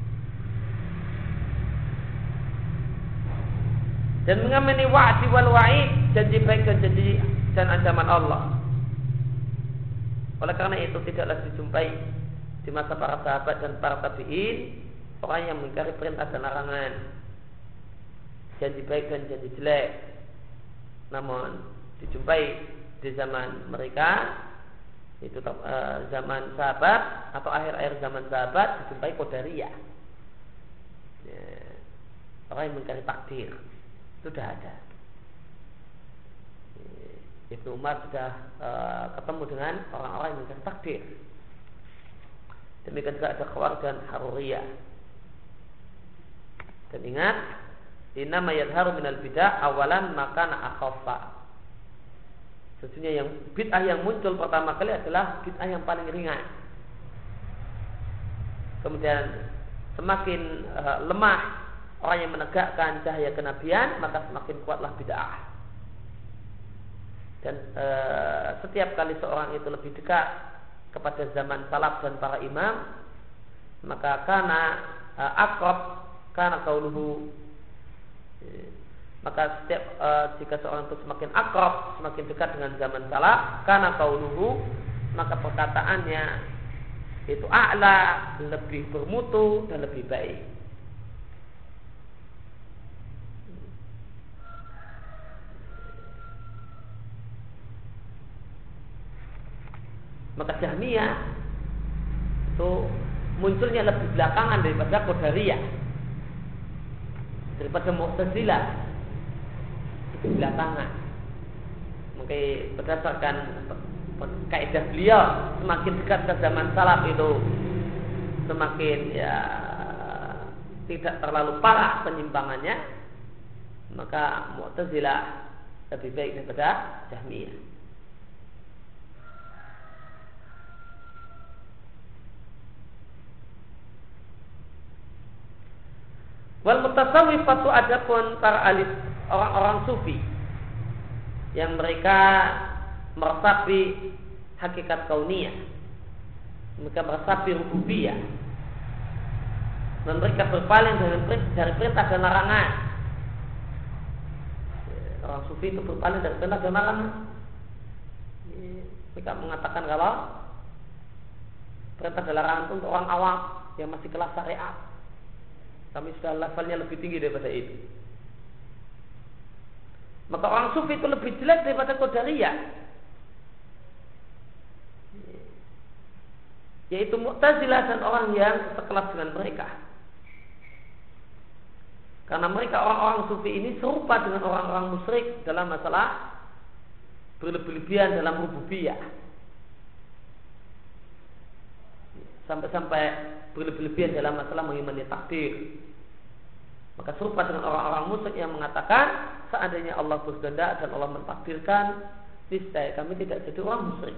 [SPEAKER 1] Dan mengamini wa'di wal wa'id, janji baik dan janji dan ancaman Allah. Oleh karena itu tidaklah dijumpai di masa para sahabat dan para tabi'in orang yang mengingkari perintah dan larangan, janji baik dan janji jelek. Namun dijumpai di zaman mereka, itu uh, zaman sahabat atau akhir-akhir zaman sahabat, dijumpai Qadariyah, ya, orang yang mengingkari takdir. Itu sudah ada. Ibnu Umar sudah uh, ketemu dengan orang-orang yang mengingkari takdir. Demikian juga ada Khawarij dan Haruriyah. Dan ingat, inna ma yadharu minal bid'ah awalan makana akhaffa. Sesungguhnya yang bid'ah yang muncul pertama kali adalah bid'ah yang paling ringan. Kemudian semakin uh, lemah orang yang menegakkan cahaya kenabian, maka semakin kuatlah bid'ah. Dan e, setiap kali seorang itu lebih dekat kepada zaman salaf dan para imam, maka kana e, akrab kana qauluhu, e, maka setiap e, jika seorang itu semakin akrab, semakin dekat dengan zaman salaf, kana qauluhu, maka perkataannya itu a'la, lebih bermutu dan lebih baik. Maka Jahmiyah itu munculnya lebih belakangan daripada Qadariyah, daripada Mu'tazilah, itu belakangan. Mungkin berdasarkan kaidah beliau, semakin dekat ke zaman salaf itu semakin ya tidak terlalu parah penyimpangannya, maka Mu'tazilah lebih baik daripada Jahmiyah. Wal mutasawwifatu, adapun para alif orang-orang sufi yang mereka meresapi hakikat kauniyah, mereka meresapi rububiyah, dan mereka berpaling dari perintah dan larangan. Orang sufi itu berpaling dari perintah dan larangan. Mereka mengatakan kalau perintah dan larangan itu untuk orang awam yang masih kelas syariat. Kami sudah levelnya lebih tinggi daripada itu. Maka orang sufi itu lebih jelek daripada Qadariyah, yaitu Mu'tazilah dan orang yang sekelas dengan mereka. Karena mereka orang-orang sufi ini serupa dengan orang-orang musyrik dalam masalah berlebih-lebihan dalam rububiyah, sampai-sampai berlebih-lebihan dalam masalah mengimani takdir. Maka serupa dengan orang-orang musyrik yang mengatakan seandainya Allah berkehendak dan Allah mentakdirkan, niscaya kami tidak jadi orang musyrik.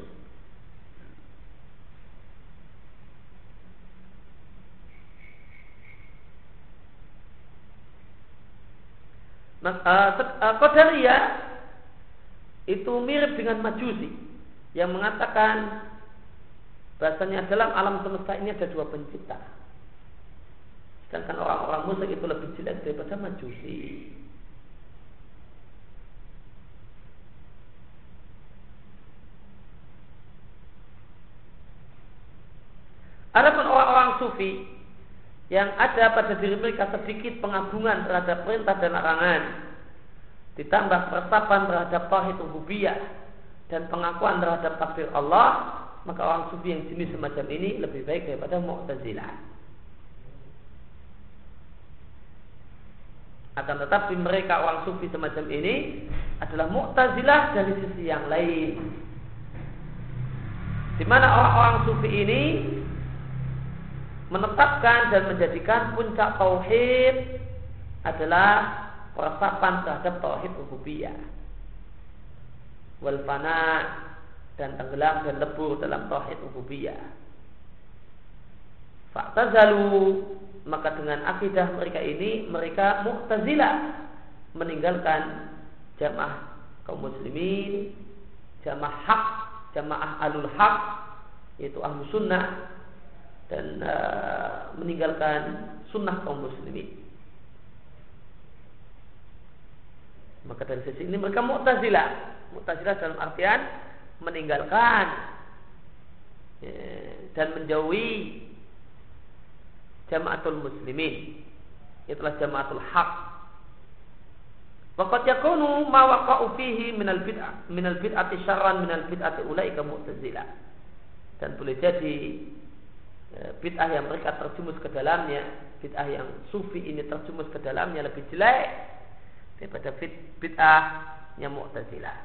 [SPEAKER 1] Nah, uh, uh, Qadariyah itu mirip dengan Majusi yang mengatakan bahasanya dalam alam semesta ini ada dua pencipta. Sedangkan orang-orang musyrik itu lebih jelek daripada Majusi. Adapun orang-orang sufi yang ada pada diri mereka sedikit pengagungan terhadap perintah dan larangan, ditambah persapan terhadap tauhid rububiyah dan pengakuan terhadap takdir Allah, maka orang sufi yang jenis semacam ini lebih baik daripada Mu'tazilah. Akan tetapi mereka orang sufi semacam ini adalah Mu'tazilah dari sisi yang lain, di mana orang-orang sufi ini menetapkan dan menjadikan puncak tauhid adalah peresapan terhadap tauhid rububiyah, wal fana, dan tenggelam dan lebur dalam tauhid rububiyah. Fa'tazalu, maka dengan akidah mereka ini mereka Mu'tazilah, meninggalkan jamaah kaum muslimin, jamaah hak, jamaah alul hak, yaitu ahlu sunnah, dan uh, meninggalkan sunnah kaum muslimin. Maka dari sisi ini mereka Mu'tazilah. Mu'tazilah dalam artian meninggalkan ya, dan menjauhi jamaatul muslimin, itulah jamaatul haq. Waqad yakunu ma waqa'u fihi minal bid'ah minal bid'ati syarran minal bid'ati ulaika Mu'tazilah. Dan boleh jadi bid'ah yang mereka terjumus ke dalamnya, bid'ah yang sufi ini terjumus ke dalamnya lebih jelek daripada bid'ah yang Mu'tazilah.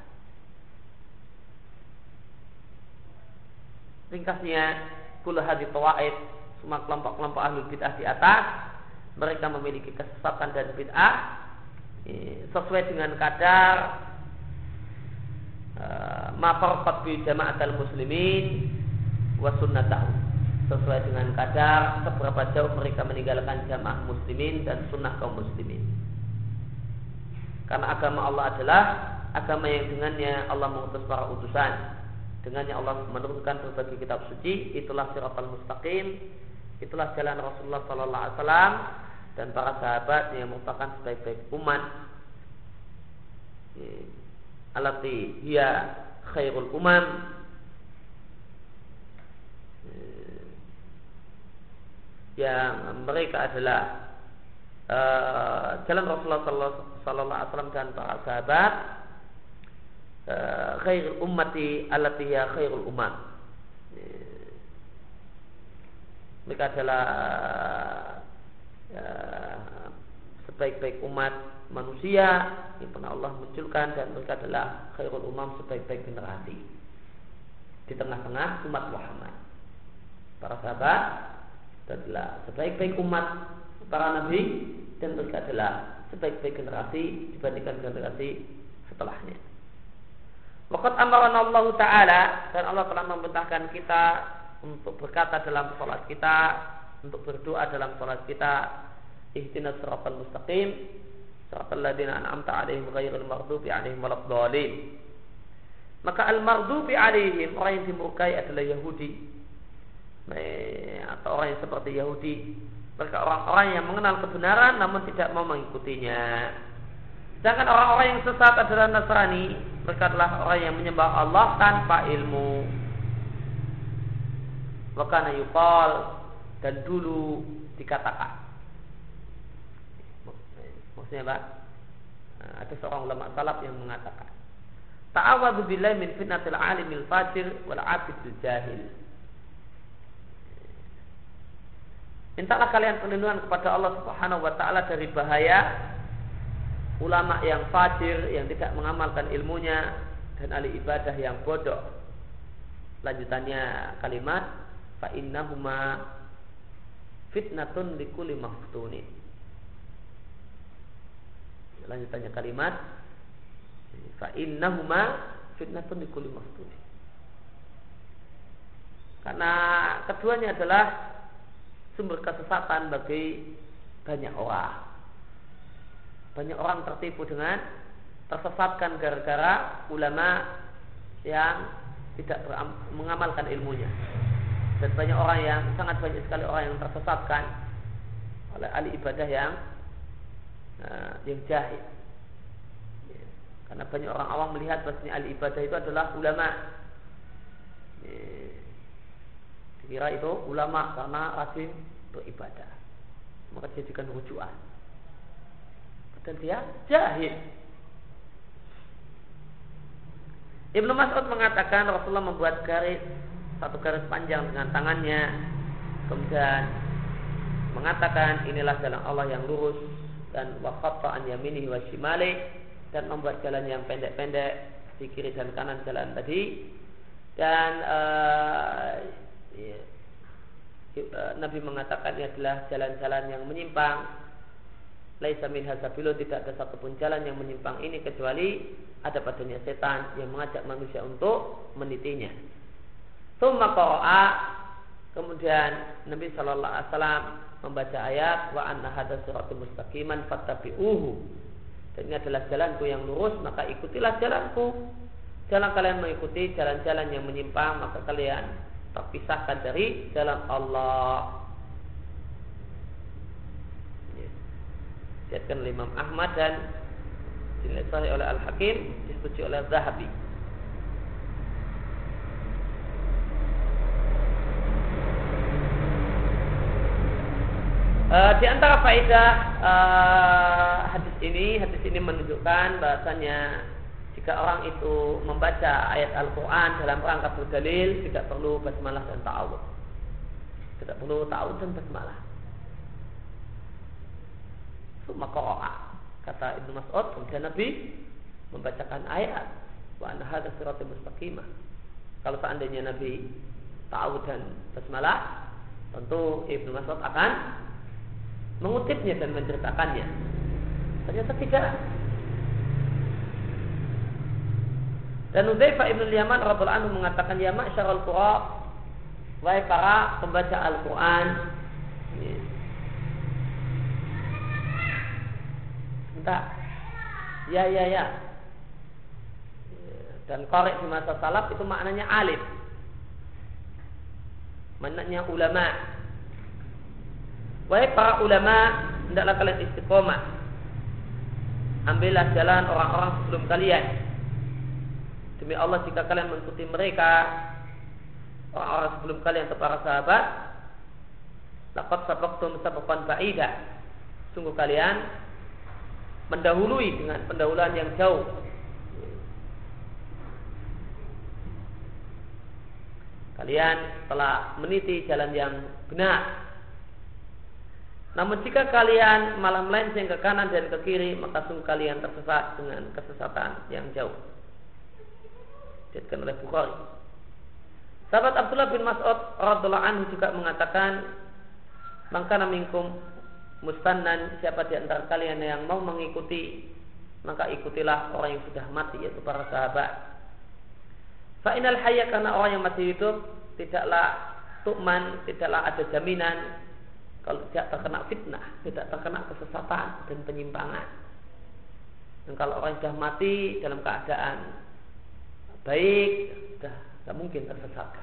[SPEAKER 1] Ringkasnya, kullu hadhihi tawaif, semua kelompok-kelompok ahlul bid'ah di atas, mereka memiliki kesesatan dan bid'ah sesuai dengan kadar uh, ma farqat bi jama'atul muslimin wa sunnatahu, sesuai dengan kadar seberapa jauh mereka meninggalkan jamaah muslimin dan sunnah kaum muslimin. Karena agama Allah adalah agama yang dengannya Allah mengutus para utusan, dengannya Allah menurunkan berbagai kitab suci. Itulah siratal mustaqim, itulah jalan Rasulullah sallallahu alaihi wasallam dan para sahabat yang merupakan sebaik-baik umat, allati hiya khairul umam, yang mereka adalah uh, jalan Rasulullah sallallahu alaihi wasallam dan para sahabat, uh, khairul ummati allati hiya khairul umam. Mereka adalah uh, sebaik-baik umat manusia yang pernah Allah munculkan, dan mereka adalah khairul umam, sebaik-baik generasi di tengah-tengah umat Muhammad. Para sahabat adalah sebaik-baik umat para nabi, dan mereka adalah sebaik-baik generasi dibandingkan generasi setelahnya. Waqad amarana Allah Ta'ala, dan Allah telah memerintahkan kita untuk berkata dalam salat kita, untuk berdoa dalam salat kita, ihdinas siratal mustaqim, siratal ladzina an'amta 'alaihim ghairil maghdubi 'alaihim waladdallin. Maka al-maghdubi 'alaihim, orang yang dimurkai adalah Yahudi atau orang yang seperti Yahudi. Mereka orang-orang yang mengenal kebenaran namun tidak mau mengikutinya. Sedangkan orang-orang yang sesat adalah Nasrani. Mereka adalah orang yang menyembah Allah tanpa ilmu. Wa kana yuqal, dan dulu dikatakan. Maksudnya Pak, ada seorang ulama salaf yang mengatakan, ta'awadzu billahi min fitnatil alimil fajir wal 'abidil jahil. Mintalah kalian perlindungan kepada Allah Subhanahu wa ta'ala dari bahaya ulama yang fajir, yang tidak mengamalkan ilmunya, dan ahli ibadah yang bodoh. Lanjutannya kalimat fa innahuma fitnatun likulli maftunin. Lanjutannya kalimat fa innahuma fitnatun likulli maftunin. Karena keduanya adalah sumber kesesatan bagi banyak orang. Banyak orang tertipu dengan tersesatkan gara-gara ulama yang tidak mengamalkan ilmunya. Dan banyak orang yang sangat banyak sekali orang yang tersesatkan oleh ahli ibadah yang uh, yang jahil. Ya. Karena banyak orang awam melihat bahwasanya ahli ibadah itu adalah ulama. Ya. Dikira itu ulama karena rajin beribadah, maka dijadikan rujukan. Padahal dia jahil. Ibnu Mas'ud mengatakan Rasulullah membuat garis, satu garis panjang dengan tangannya, kemudian mengatakan inilah jalan Allah yang lurus, dan wa khatta an yaminihi wa shimalihi, dan membuat jalan yang pendek-pendek di kiri dan kanan jalan tadi. Dan uh, ya, Nabi mengatakan ini adalah jalan-jalan yang menyimpang. Laisa minha sabilun, tidak ada satupun jalan yang menyimpang ini kecuali ada padanya setan yang mengajak manusia untuk menitinya. Tsumma qara'a, kemudian Nabi sallallahu alaihi wasallam membaca ayat wa anna hadza siratal mustaqiman fattabi'uhu. Dan ini adalah jalanku yang lurus, maka ikutilah jalanku. Jangan kalian mengikuti jalan-jalan yang menyimpang, maka kalian terpisahkan dari jalan Allah. Diriwayatkan oleh Imam Ahmad dan dinilai oleh Al-Hakim, disetujui oleh Zahabi. Uh, di antara faedah uh, hadis ini, hadis ini menunjukkan bahasanya jika orang itu membaca ayat Al-Quran dalam rangka berdalil, tidak perlu basmalah dan ta'awudz. Tidak perlu ta'awudz dan basmalah. Maka qara'a, kata Ibnu Mas'ud, kemudian Nabi membacakan ayat wa anna hadza siratal mustaqimah. Kalau seandainya Nabi ta'awudz dan basmalah, tentu Ibnu Mas'ud akan mengutipnya dan menceritakannya. Ternyata tidak. Dan Hudzaifah ibn al-Yaman radhiyallahu anhu mengatakan, ya ma'syarul qurra, wahai para pembaca Al-Quran, entah, ya ya ya. Dan qari di masa salaf itu maknanya alim, maknanya ulama. Wahai para ulama, hendaklah kalian istiqomah, ambillah jalan orang-orang sebelum kalian. Demi Allah, jika kalian mengikuti mereka, orang-orang sebelum kalian atau para sahabat, laqad sabaqtum sabaqan ba'ida, sungguh kalian mendahului dengan pendahuluan yang jauh. Kalian telah meniti jalan yang benar. Namun jika kalian malah melenceng ke kanan dan ke kiri, maka sungguh kalian tersesat dengan kesesatan yang jauh. Dikatakan oleh Bukhari. Sahabat Abdullah bin Mas'ud radhiyallahu anhu juga mengatakan, "Man kana minkum mustannan, siapa di antara kalian yang mau mengikuti, maka ikutilah orang yang sudah mati, yaitu para sahabat. Fa inal hayya, karena orang yang masih hidup tidaklah tu'man, tidaklah ada jaminan kalau tidak terkena fitnah, tidak terkena kesesatan dan penyimpangan. Dan kalau orang sudah mati dalam keadaan baik, sudah tidak mungkin tersesatkan.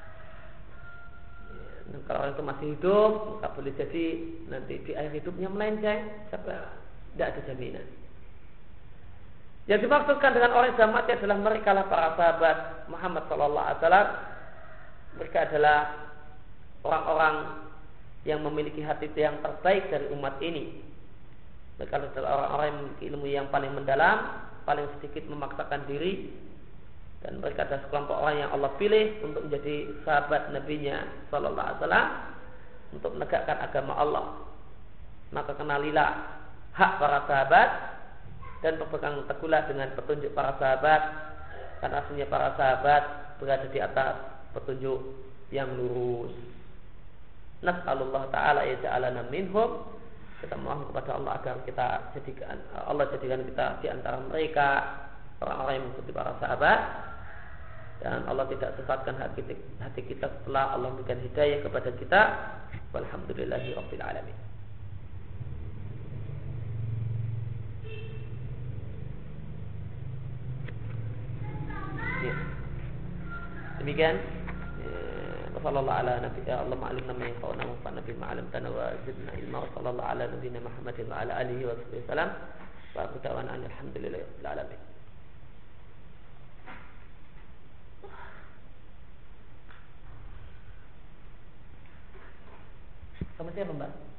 [SPEAKER 1] Dan kalau orang itu masih hidup, maka boleh jadi nanti di akhir hidupnya melenceng, tidak ada jaminan. Yang dimaksudkan dengan orang yang sudah mati adalah mereka lah para sahabat Muhammad Sallallahu Alaihi Wasallam. Mereka adalah orang-orang yang memiliki hati yang terbaik dari umat ini. Mereka adalah orang-orang yang memiliki ilmu yang paling mendalam, paling sedikit memaksakan diri, dan mereka adalah sekelompok orang yang Allah pilih untuk menjadi sahabat Nabi-Nya Sallallahu Alaihi Wasallam, untuk menegakkan agama Allah. Maka kenalilah hak para sahabat dan berpegang teguhlah dengan petunjuk para sahabat, karena aslinya para sahabat berada di atas petunjuk yang lurus. Nas'alullah ta'ala yaj'alana minhum. Kita mohon kepada Allah agar kita jadikan Allah jadikan kita di antara mereka orang-orang yang mengikuti para sahabat, dan Allah tidak sesatkan hati, hati kita setelah Allah memberikan hidayah kepada kita. Walhamdulillahi rabbil alamin. Ya. Demikian. Sallallahu ala nabi Allah ma'alimna ma yanfa'una wa anfa'na bima 'allamtana wa zidna ilma. Sallallahu ala nabiyyina Muhammadin wa ala alihi wa sahbihi wasallam. Wa ta'ala alhamdulillahi rabbil alamin. Sama siapa, Mbak?